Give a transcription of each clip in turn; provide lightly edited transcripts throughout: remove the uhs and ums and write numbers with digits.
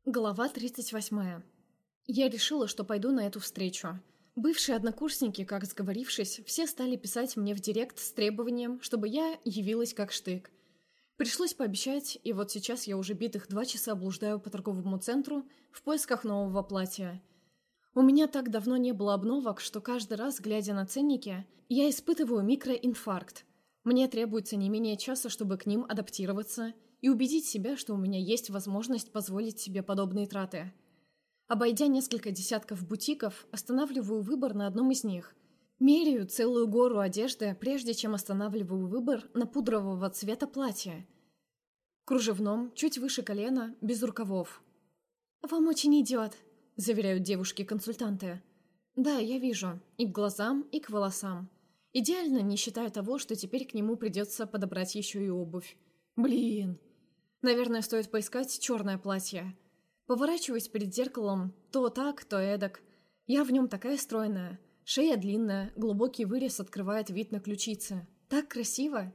Глава 38. Я решила, что пойду на эту встречу. Бывшие однокурсники, как сговорившись, все стали писать мне в директ с требованием, чтобы я явилась как штык. Пришлось пообещать, и вот сейчас я уже битых 2 часа блуждаю по торговому центру в поисках нового платья. У меня так давно не было обновок, что каждый раз, глядя на ценники, я испытываю микроинфаркт. Мне требуется не менее часа, чтобы к ним адаптироваться и убедить себя, что у меня есть возможность позволить себе подобные траты. Обойдя несколько десятков бутиков, останавливаю выбор на одном из них. Меряю целую гору одежды, прежде чем останавливаю выбор на пудрового цвета платья. Кружевном, чуть выше колена, без рукавов. «Вам очень идет», — заверяют девушки-консультанты. «Да, я вижу. И к глазам, и к волосам. Идеально, не считая того, что теперь к нему придется подобрать еще и обувь. Блин. Наверное, стоит поискать черное платье. Поворачиваюсь перед зеркалом то так, то эдак. Я в нем такая стройная. Шея длинная, глубокий вырез открывает вид на ключицы. Так красиво!»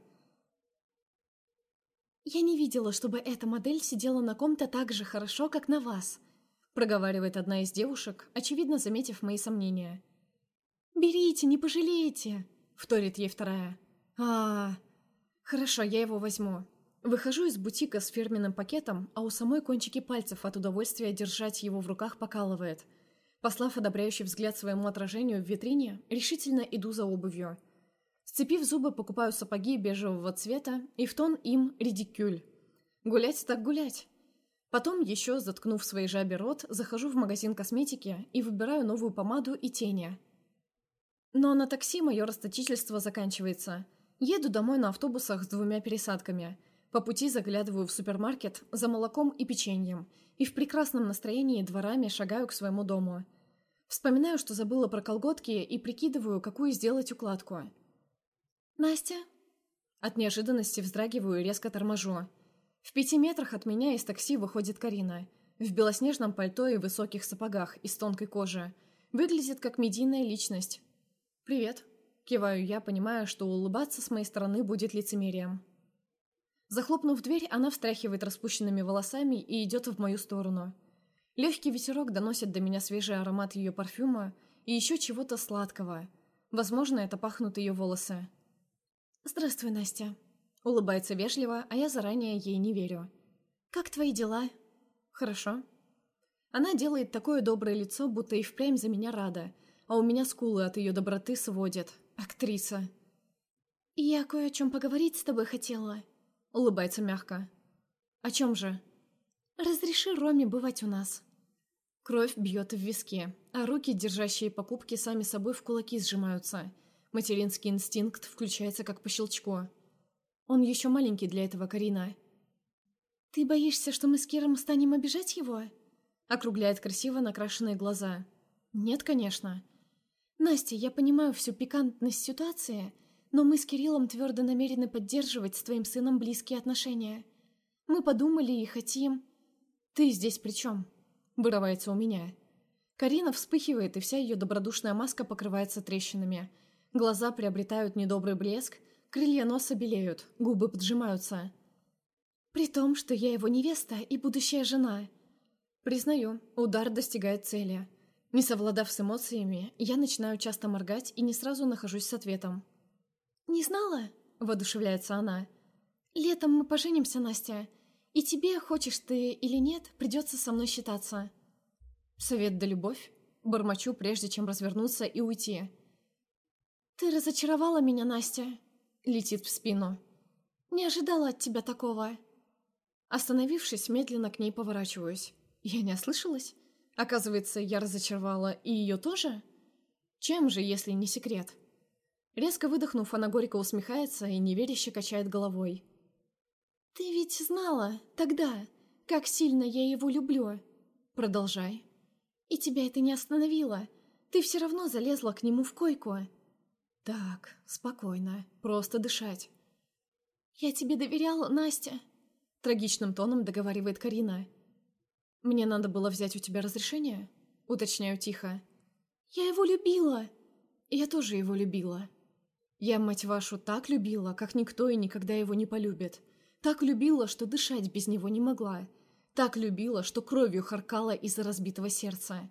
«Я не видела, чтобы эта модель сидела на ком-то так же хорошо, как на вас», проговаривает одна из девушек, очевидно заметив мои сомнения. «Берите, не пожалеете», вторит ей вторая. Хорошо, я его возьму». Выхожу из бутика с фирменным пакетом, а у самой кончики пальцев от удовольствия держать его в руках покалывает. Послав одобряющий взгляд своему отражению в витрине, решительно иду за обувью. Сцепив зубы, покупаю сапоги бежевого цвета и в тон им редикюль. Гулять так гулять. Потом, еще заткнув своей жабе рот, захожу в магазин косметики и выбираю новую помаду и тени. Но на такси мое расточительство заканчивается. Еду домой на автобусах с 2 пересадками. По пути заглядываю в супермаркет за молоком и печеньем и в прекрасном настроении дворами шагаю к своему дому. Вспоминаю, что забыла про колготки и прикидываю, какую сделать укладку. «Настя?» От неожиданности вздрагиваю и резко торможу. В 5 метрах от меня из такси выходит Карина. В белоснежном пальто и высоких сапогах из тонкой кожи. Выглядит как медийная личность. «Привет», — киваю я, понимая, что улыбаться с моей стороны будет лицемерием. Захлопнув дверь, она встряхивает распущенными волосами и идет в мою сторону. Легкий ветерок доносит до меня свежий аромат ее парфюма и еще чего-то сладкого. Возможно, это пахнут ее волосы. «Здравствуй, Настя», — улыбается вежливо, а я заранее ей не верю. «Как твои дела?» «Хорошо». Она делает такое доброе лицо, будто и впрямь за меня рада, а у меня скулы от ее доброты сводят. Актриса. «Я кое о чем поговорить с тобой хотела», — улыбается мягко. «О чем же?» «Разреши Роме бывать у нас». Кровь бьет в виски, а руки, держащие покупки, сами собой в кулаки сжимаются. Материнский инстинкт включается как по щелчку. «Он еще маленький для этого, Карина». «Ты боишься, что мы с Киром станем обижать его?» Округляет красиво накрашенные глаза. «Нет, конечно». «Настя, я понимаю всю пикантность ситуации, но мы с Кириллом твердо намерены поддерживать с твоим сыном близкие отношения. Мы подумали и хотим...» «Ты здесь при чем?» Вырывается у меня. Карина вспыхивает, и вся ее добродушная маска покрывается трещинами. Глаза приобретают недобрый блеск, крылья носа белеют, губы поджимаются. «При том, что я его невеста и будущая жена». Признаю, удар достигает цели. Не совладав с эмоциями, я начинаю часто моргать и не сразу нахожусь с ответом. «Не знала?» – воодушевляется она. «Летом мы поженимся, Настя, и тебе, хочешь ты или нет, придется со мной считаться». «Совет да любовь?» – бормочу, прежде чем развернуться и уйти. «Ты разочаровала меня, Настя», – летит в спину. «Не ожидала от тебя такого». Остановившись, медленно к ней поворачиваюсь. Я не ослышалась? Оказывается, я разочаровала и ее тоже? Чем же, если не секрет? Резко выдохнув, она горько усмехается и неверяще качает головой. «Ты ведь знала тогда, как сильно я его люблю». «Продолжай». «И тебя это не остановило. Ты все равно залезла к нему в койку». «Так, спокойно, просто дышать». «Я тебе доверяла, Настя», — трагичным тоном договаривает Карина. «Мне надо было взять у тебя разрешение?» — уточняю тихо. «Я его любила». «Я тоже его любила». «Я, мать вашу, так любила, как никто и никогда его не полюбит. Так любила, что дышать без него не могла. Так любила, что кровью харкала из-за разбитого сердца.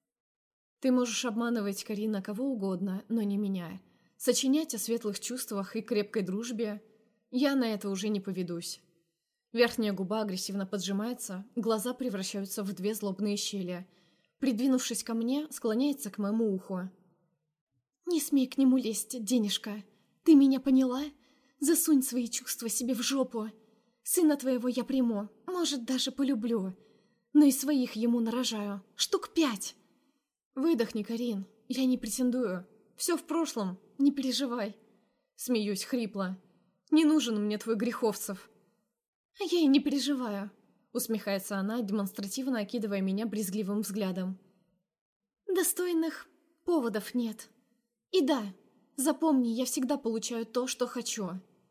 Ты можешь обманывать, Карина, кого угодно, но не меня. Сочинять о светлых чувствах и крепкой дружбе я на это уже не поведусь. Верхняя губа агрессивно поджимается, глаза превращаются в две злобные щели. Придвинувшись ко мне, склоняется к моему уху. «Не смей к нему лезть, денежка. Ты меня поняла? Засунь свои чувства себе в жопу. Сына твоего я приму, может, даже полюблю. Но и своих ему нарожаю. Штук 5. Выдохни, Карин, я не претендую. Все в прошлом, не переживай». Смеюсь хрипло. «Не нужен мне твой Греховцев». «А я и не переживаю», — усмехается она, демонстративно окидывая меня брезгливым взглядом. «Достойных поводов нет. И да, запомни, я всегда получаю то, что хочу».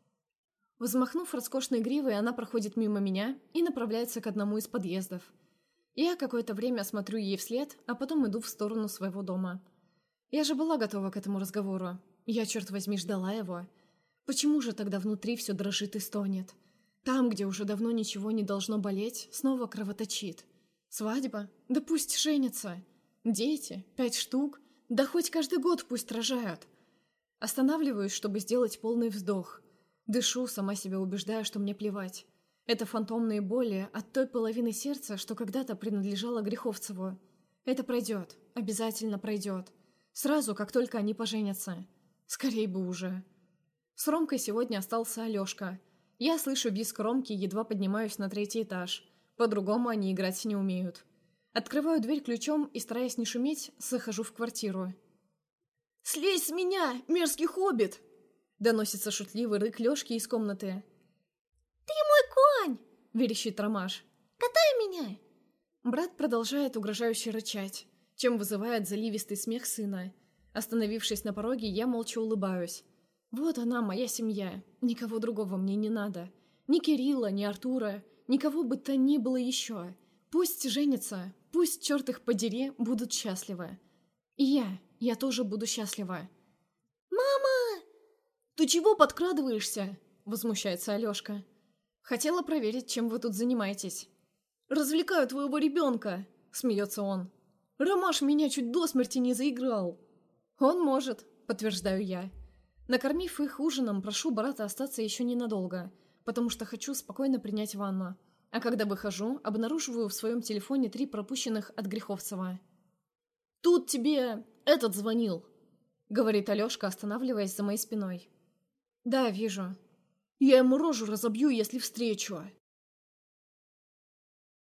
Взмахнув роскошной гривой, она проходит мимо меня и направляется к одному из подъездов. Я какое-то время смотрю ей вслед, а потом иду в сторону своего дома. Я же была готова к этому разговору. Я, черт возьми, ждала его. Почему же тогда внутри все дрожит и стонет? Там, где уже давно ничего не должно болеть, снова кровоточит. Свадьба? Да пусть женятся. Дети? 5 штук? Да хоть каждый год пусть рожают. Останавливаюсь, чтобы сделать полный вздох. Дышу, сама себя убеждая, что мне плевать. Это фантомные боли от той половины сердца, что когда-то принадлежала Греховцеву. Это пройдет, обязательно пройдет. Сразу, как только они поженятся. Скорей бы уже. С Ромкой сегодня остался Алешка. Я слышу визг Ромки, едва поднимаюсь на 3-й этаж. По-другому они играть не умеют. Открываю дверь ключом и, стараясь не шуметь, захожу в квартиру. «Слезь с меня, мерзкий хоббит!» Доносится шутливый рык Лёшки из комнаты. «Ты мой конь!» — верещит Ромаш. «Катай меня!» Брат продолжает угрожающе рычать, чем вызывает заливистый смех сына. Остановившись на пороге, я молча улыбаюсь. Вот она, моя семья. Никого другого мне не надо. Ни Кирилла, ни Артура, никого бы то ни было еще. Пусть женятся, пусть, черт их подери, будут счастливы. И я тоже буду счастлива. «Мама!» «Ты чего подкрадываешься?» — возмущается Алешка. «Хотела проверить, чем вы тут занимаетесь». «Развлекаю твоего ребенка!» — смеется он. «Ромаш меня чуть до смерти не заиграл». «Он может», — подтверждаю я. Накормив их ужином, прошу брата остаться еще ненадолго, потому что хочу спокойно принять ванну. А когда выхожу, обнаруживаю в своем телефоне 3 пропущенных от Греховцева. «Тут тебе этот звонил», — говорит Алешка, останавливаясь за моей спиной. «Да, вижу. Я ему рожу разобью, если встречу».